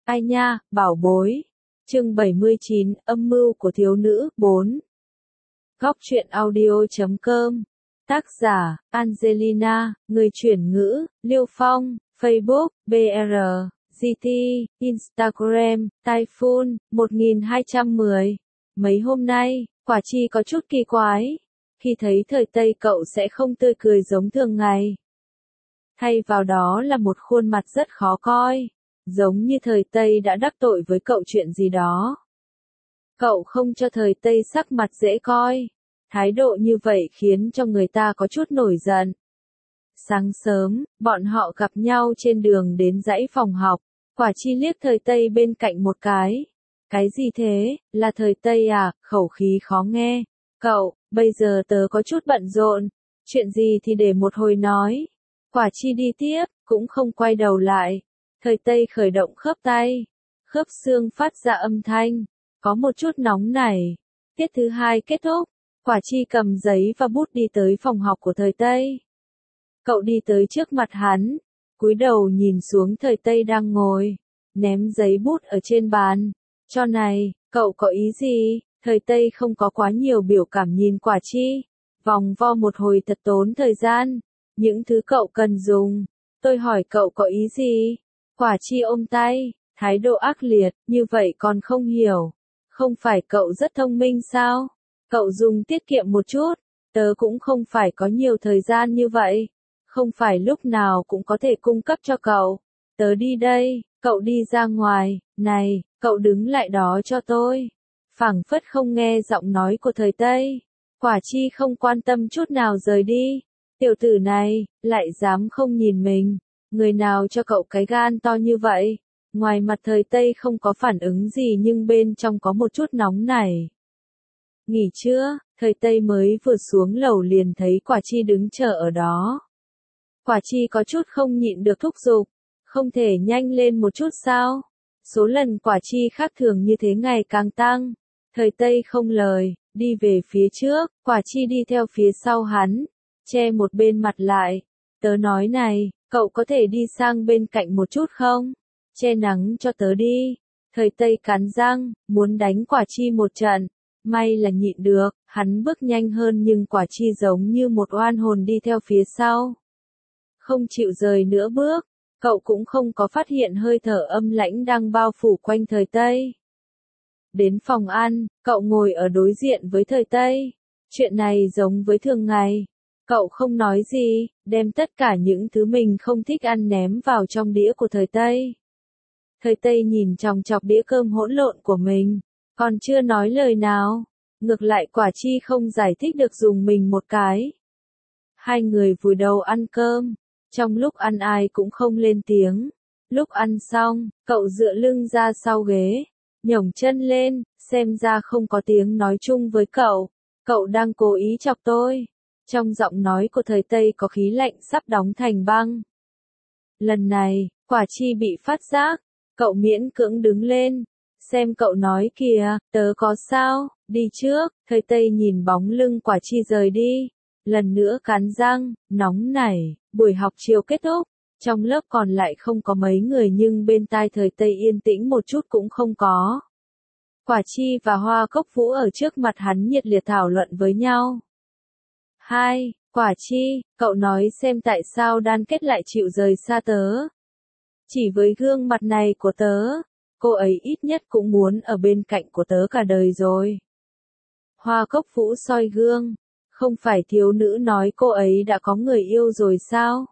Ai nha, bảo bối. Chương 79, âm mưu của thiếu nữ, 4. Góc truyện audio.com. Tác giả, Angelina, người chuyển ngữ, Liêu Phong, Facebook, BR, GT, Instagram, Typhoon, 1210. Mấy hôm nay, quả chi có chút kỳ quái. Khi thấy thời Tây cậu sẽ không tươi cười giống thường ngày. Thay vào đó là một khuôn mặt rất khó coi. Giống như thời Tây đã đắc tội với cậu chuyện gì đó. Cậu không cho thời Tây sắc mặt dễ coi. Thái độ như vậy khiến cho người ta có chút nổi giận. Sáng sớm, bọn họ gặp nhau trên đường đến dãy phòng học. Quả chi liếc thời Tây bên cạnh một cái. Cái gì thế, là thời Tây à, khẩu khí khó nghe. Cậu, bây giờ tớ có chút bận rộn. Chuyện gì thì để một hồi nói. Quả chi đi tiếp, cũng không quay đầu lại. Thời Tây khởi động khớp tay. Khớp xương phát ra âm thanh. Có một chút nóng nảy. Tiết thứ 2 kết thúc. Quả chi cầm giấy và bút đi tới phòng học của thời Tây. Cậu đi tới trước mặt hắn. Cúi đầu nhìn xuống thời Tây đang ngồi. Ném giấy bút ở trên bàn. Cho này, cậu có ý gì? Thời Tây không có quá nhiều biểu cảm nhìn quả chi. Vòng vo một hồi thật tốn thời gian. Những thứ cậu cần dùng. Tôi hỏi cậu có ý gì? Quả chi ôm tay, thái độ ác liệt, như vậy còn không hiểu. Không phải cậu rất thông minh sao? Cậu dùng tiết kiệm một chút, tớ cũng không phải có nhiều thời gian như vậy. Không phải lúc nào cũng có thể cung cấp cho cậu. Tớ đi đây, cậu đi ra ngoài, này, cậu đứng lại đó cho tôi. Phảng phất không nghe giọng nói của thời Tây. Quả chi không quan tâm chút nào rời đi. Tiểu tử này, lại dám không nhìn mình. Người nào cho cậu cái gan to như vậy? Ngoài mặt thời Tây không có phản ứng gì nhưng bên trong có một chút nóng nảy. Nghỉ chưa? Thời Tây mới vừa xuống lầu liền thấy quả chi đứng chờ ở đó. Quả chi có chút không nhịn được thúc giục. Không thể nhanh lên một chút sao? Số lần quả chi khác thường như thế ngày càng tăng. Thời Tây không lời, đi về phía trước, quả chi đi theo phía sau hắn. Che một bên mặt lại. Tớ nói này, cậu có thể đi sang bên cạnh một chút không? Che nắng cho tớ đi. Thời Tây cắn răng, muốn đánh quả chi một trận. May là nhịn được, hắn bước nhanh hơn nhưng quả chi giống như một oan hồn đi theo phía sau. Không chịu rời nữa bước, cậu cũng không có phát hiện hơi thở âm lãnh đang bao phủ quanh thời Tây. Đến phòng ăn, cậu ngồi ở đối diện với thời Tây. Chuyện này giống với thường ngày. Cậu không nói gì, đem tất cả những thứ mình không thích ăn ném vào trong đĩa của thời Tây. Thời Tây nhìn chòng chọc đĩa cơm hỗn lộn của mình, còn chưa nói lời nào. Ngược lại quả chi không giải thích được dùng mình một cái. Hai người vùi đầu ăn cơm, trong lúc ăn ai cũng không lên tiếng. Lúc ăn xong, cậu dựa lưng ra sau ghế, nhổng chân lên, xem ra không có tiếng nói chung với cậu. Cậu đang cố ý chọc tôi. Trong giọng nói của thời Tây có khí lạnh sắp đóng thành băng. Lần này, quả chi bị phát giác. Cậu miễn cưỡng đứng lên. Xem cậu nói kìa, tớ có sao, đi trước. Thời Tây nhìn bóng lưng quả chi rời đi. Lần nữa cắn răng, nóng nảy. Buổi học chiều kết thúc. Trong lớp còn lại không có mấy người nhưng bên tai thời Tây yên tĩnh một chút cũng không có. Quả chi và Hoa Cốc Vũ ở trước mặt hắn nhiệt liệt thảo luận với nhau. Hai, quả chi, cậu nói xem tại sao đan kết lại chịu rời xa tớ. Chỉ với gương mặt này của tớ, cô ấy ít nhất cũng muốn ở bên cạnh của tớ cả đời rồi. Hoa Cốc Vũ soi gương, không phải thiếu nữ nói cô ấy đã có người yêu rồi sao?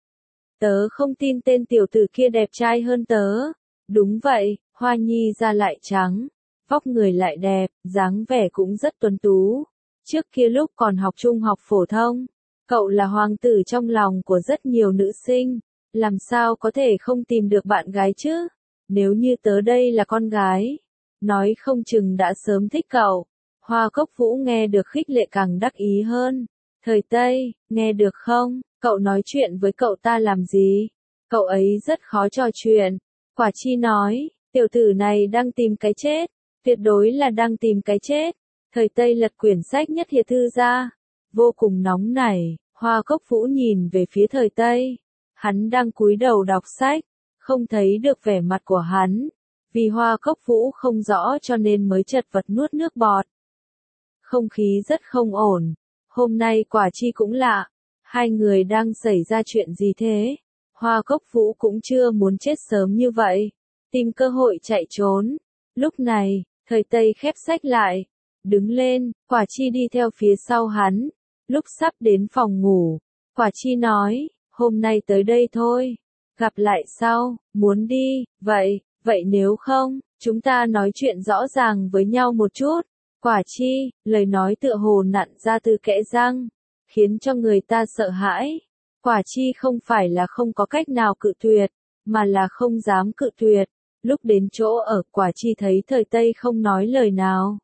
Tớ không tin tên tiểu tử kia đẹp trai hơn tớ. Đúng vậy, Hoa Nhi da lại trắng, vóc người lại đẹp, dáng vẻ cũng rất tuấn tú. Trước kia lúc còn học trung học phổ thông, cậu là hoàng tử trong lòng của rất nhiều nữ sinh, làm sao có thể không tìm được bạn gái chứ? Nếu như tớ đây là con gái, nói không chừng đã sớm thích cậu. Hoa Cốc Vũ nghe được khích lệ càng đắc ý hơn. Thời Tây, nghe được không? Cậu nói chuyện với cậu ta làm gì? Cậu ấy rất khó trò chuyện. Quả chi nói, tiểu tử này đang tìm cái chết. Tuyệt đối là đang tìm cái chết. Thời Tây lật quyển sách nhất hiệp thư ra. Vô cùng nóng nảy, Hoa Cốc Vũ nhìn về phía thời Tây. Hắn đang cúi đầu đọc sách. Không thấy được vẻ mặt của hắn. Vì Hoa Cốc Vũ không rõ cho nên mới chật vật nuốt nước bọt. Không khí rất không ổn. Hôm nay Quả Chi cũng lạ. Hai người đang xảy ra chuyện gì thế? Hoa Cốc Vũ cũng chưa muốn chết sớm như vậy. Tìm cơ hội chạy trốn. Lúc này, Thời Tây khép sách lại. Đứng lên, Quả Chi đi theo phía sau hắn. Lúc sắp đến phòng ngủ, Quả Chi nói, hôm nay tới đây thôi. Gặp lại sau, muốn đi, vậy nếu không, chúng ta nói chuyện rõ ràng với nhau một chút. Quả Chi, lời nói tựa hồ nặn ra từ kẽ răng, khiến cho người ta sợ hãi. Quả Chi không phải là không có cách nào cự tuyệt, mà là không dám cự tuyệt. Lúc đến chỗ ở, Quả Chi thấy Thời Tây không nói lời nào.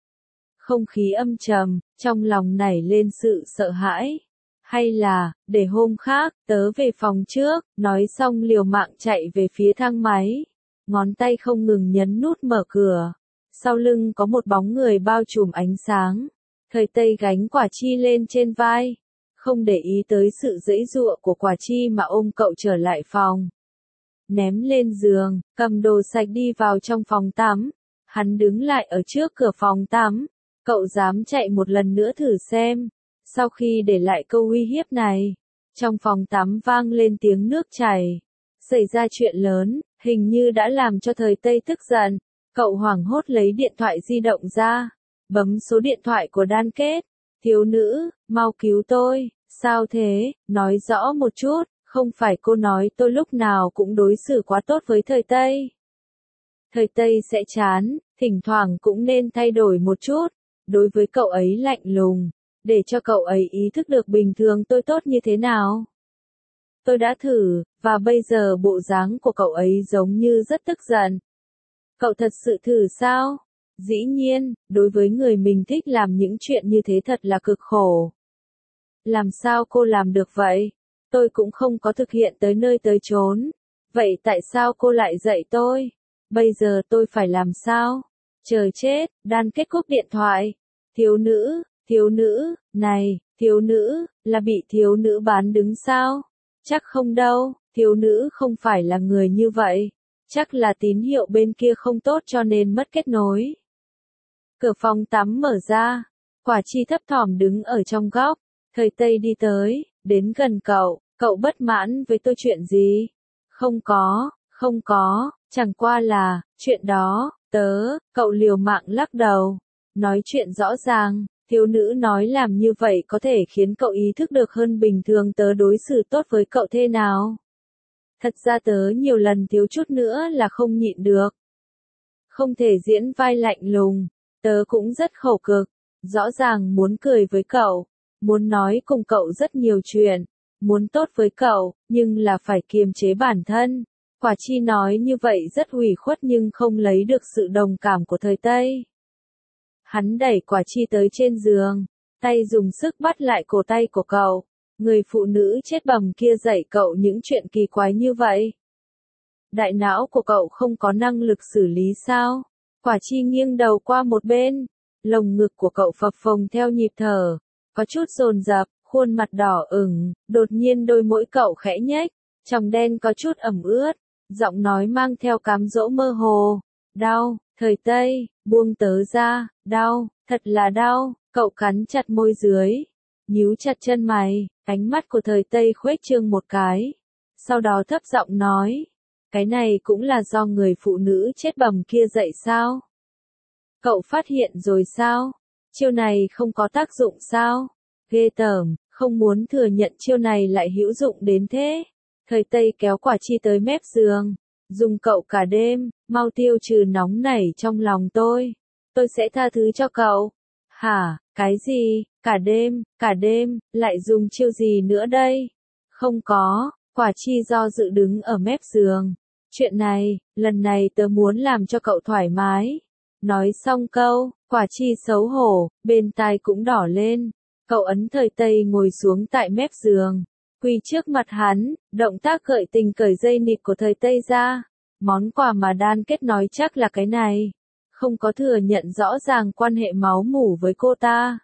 Không khí âm trầm, trong lòng nảy lên sự sợ hãi. Hay là, để hôm khác, tớ về phòng trước, nói xong liều mạng chạy về phía thang máy. Ngón tay không ngừng nhấn nút mở cửa. Sau lưng có một bóng người bao trùm ánh sáng. Thời Tây gánh Quả Chi lên trên vai. Không để ý tới sự giãy giụa của Quả Chi mà ôm cậu trở lại phòng. Ném lên giường, cầm đồ sạch đi vào trong phòng tắm. Hắn đứng lại ở trước cửa phòng tắm. Cậu dám chạy một lần nữa thử xem. Sau khi để lại câu uy hiếp này, trong phòng tắm vang lên tiếng nước chảy. Xảy ra chuyện lớn, hình như đã làm cho Thời Tây tức giận. Cậu hoảng hốt lấy điện thoại di động ra, bấm số điện thoại của Đan Kết. Thiếu nữ, mau cứu tôi, sao thế, nói rõ một chút, không phải cô nói tôi lúc nào cũng đối xử quá tốt với Thời Tây. Thời Tây sẽ chán, thỉnh thoảng cũng nên thay đổi một chút, đối với cậu ấy lạnh lùng, để cho cậu ấy ý thức được bình thường tôi tốt như thế nào. Tôi đã thử, và bây giờ bộ dáng của cậu ấy giống như rất tức giận. Cậu thật sự thử sao? Dĩ nhiên, đối với người mình thích làm những chuyện như thế thật là cực khổ. Làm sao cô làm được vậy? Tôi cũng không có thực hiện tới nơi tới chốn. Vậy tại sao cô lại dạy tôi? Bây giờ tôi phải làm sao? Trời chết, Đan Kết cúp điện thoại. Thiếu nữ, này, thiếu nữ, là bị thiếu nữ bán đứng sao? Chắc không đâu, thiếu nữ không phải là người như vậy. Chắc là tín hiệu bên kia không tốt cho nên mất kết nối. Cửa phòng tắm mở ra. Quả Chi thấp thỏm đứng ở trong góc. Thời Tây đi tới, đến gần cậu. Cậu bất mãn với tôi chuyện gì? Không có, chẳng qua là, chuyện đó, cậu liều mạng lắc đầu. Nói chuyện rõ ràng, thiếu nữ nói làm như vậy có thể khiến cậu ý thức được hơn bình thường tớ đối xử tốt với cậu thế nào. Thật ra tớ nhiều lần thiếu chút nữa là không nhịn được. Không thể diễn vai lạnh lùng, tớ cũng rất khổ cực, rõ ràng muốn cười với cậu, muốn nói cùng cậu rất nhiều chuyện, muốn tốt với cậu, nhưng là phải kiềm chế bản thân. Quả Chi nói như vậy rất ủy khuất nhưng không lấy được sự đồng cảm của Thời Tây. Hắn đẩy Quả Chi tới trên giường, tay dùng sức bắt lại cổ tay của cậu. Người phụ nữ chết bầm kia dạy cậu những chuyện kỳ quái như vậy. Đại não của cậu không có năng lực xử lý sao? Quả Chi nghiêng đầu qua một bên. Lồng ngực của cậu phập phồng theo nhịp thở. Có chút dồn dập, khuôn mặt đỏ ửng. Đột nhiên đôi mũi cậu khẽ nhếch. Tròng đen có chút ẩm ướt. Giọng nói mang theo cám dỗ mơ hồ. Đau, Thời Tây, buông tớ ra. Đau, thật là đau. Cậu cắn chặt môi dưới. Nhíu chặt chân mày. Ánh mắt của Thời Tây khuếch trương một cái. Sau đó thấp giọng nói. Cái này cũng là do người phụ nữ chết bầm kia dạy sao? Cậu phát hiện rồi sao? Chiêu này không có tác dụng sao? Ghê tởm, không muốn thừa nhận chiêu này lại hữu dụng đến thế. Thời Tây kéo Quả Chi tới mép giường. Dùng cậu cả đêm, mau tiêu trừ nóng nảy trong lòng tôi. Tôi sẽ tha thứ cho cậu. Hả, cái gì, cả đêm, lại dùng chiêu gì nữa đây? Không có, Quả Chi do dự đứng ở mép giường. Chuyện này, lần này tớ muốn làm cho cậu thoải mái. Nói xong câu, Quả Chi xấu hổ, bên tai cũng đỏ lên. Cậu ấn Thời Tây ngồi xuống tại mép giường. Quỳ trước mặt hắn, động tác gợi tình cởi dây nịt của Thời Tây ra. Món quà mà Đan Kết nói chắc là cái này. Không có thừa nhận rõ ràng quan hệ máu mủ với cô ta.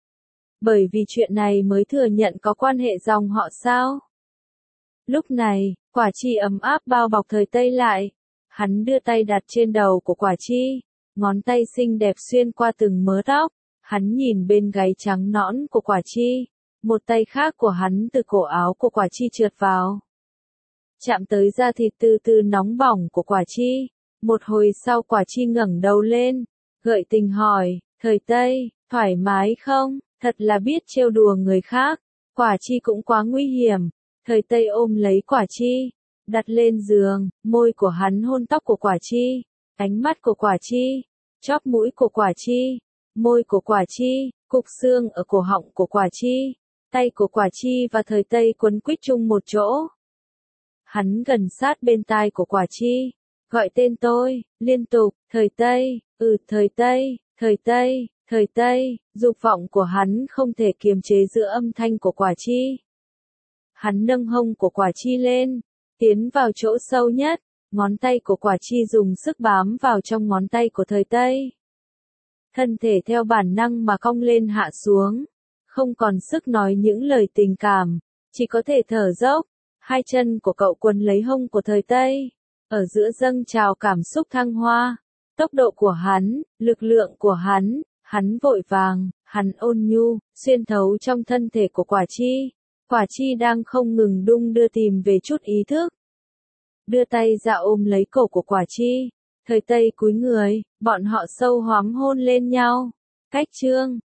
Bởi vì chuyện này mới thừa nhận có quan hệ dòng họ sao? Lúc này, Quả Chi ấm áp bao bọc Thời Tây lại. Hắn đưa tay đặt trên đầu của Quả Chi, ngón tay xinh đẹp xuyên qua từng mớ tóc, hắn nhìn bên gáy trắng nõn của Quả Chi, một tay khác của hắn từ cổ áo của Quả Chi trượt vào. Chạm tới da thịt từ từ nóng bỏng của Quả Chi, một hồi sau Quả Chi ngẩng đầu lên, gợi tình hỏi, Thời Tây, thoải mái không, thật là biết trêu đùa người khác, Quả Chi cũng quá nguy hiểm, Thời Tây ôm lấy Quả Chi, đặt lên giường, môi của hắn hôn tóc của Quả Chi, ánh mắt của Quả Chi, chóp mũi của Quả Chi, môi của Quả Chi, cục xương ở cổ họng của Quả Chi, tay của Quả Chi và Thời Tây quấn quýt chung một chỗ. Hắn gần sát bên tai của Quả Chi, gọi tên tôi, liên tục, Thời Tây, Thời Tây, Thời Tây, Thời Tây, dục vọng của hắn không thể kiềm chế giữa âm thanh của Quả Chi. Hắn nâng hông của Quả Chi lên, tiến vào chỗ sâu nhất, ngón tay của Quả Chi dùng sức bám vào trong ngón tay của Thời Tây. Thân thể theo bản năng mà cong lên hạ xuống, không còn sức nói những lời tình cảm, chỉ có thể thở dốc. Hai chân của cậu quấn lấy hông của Thời Tây, ở giữa dâng trào cảm xúc thăng hoa, tốc độ của hắn, lực lượng của hắn vội vàng, hắn ôn nhu, xuyên thấu trong thân thể của Quả Chi. Quả Chi đang không ngừng đung đưa tìm về chút ý thức. Đưa tay ra ôm lấy cổ của Quả Chi, Thời Tây cúi người, bọn họ sâu hoắm hôn lên nhau. Cách chương